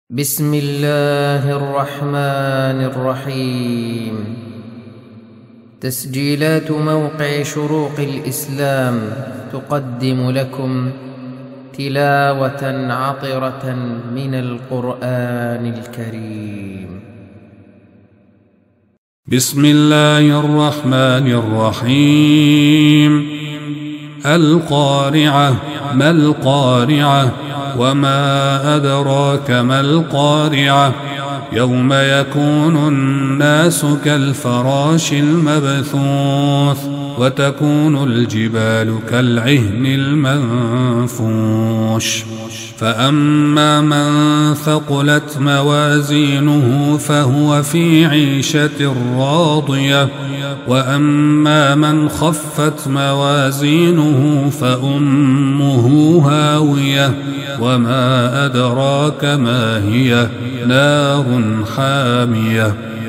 بسم الله الرحمن الرحيم. تسجيلات موقع شروق الإسلام تقدم لكم تلاوة عطرة من القرآن الكريم. بسم الله الرحمن الرحيم. القارعة. ما القارعة؟ وما أدراك ما القارعة؟ يوم يكون الناس كالفراش المبثوث وتكون الجبال كالعهن المنفوش. فأما من ثقلت موازينه فهو في عيشة راضية، وأما من خفت موازينه فأمه هاوية، وما أدراك ما هي؟ نار حامية.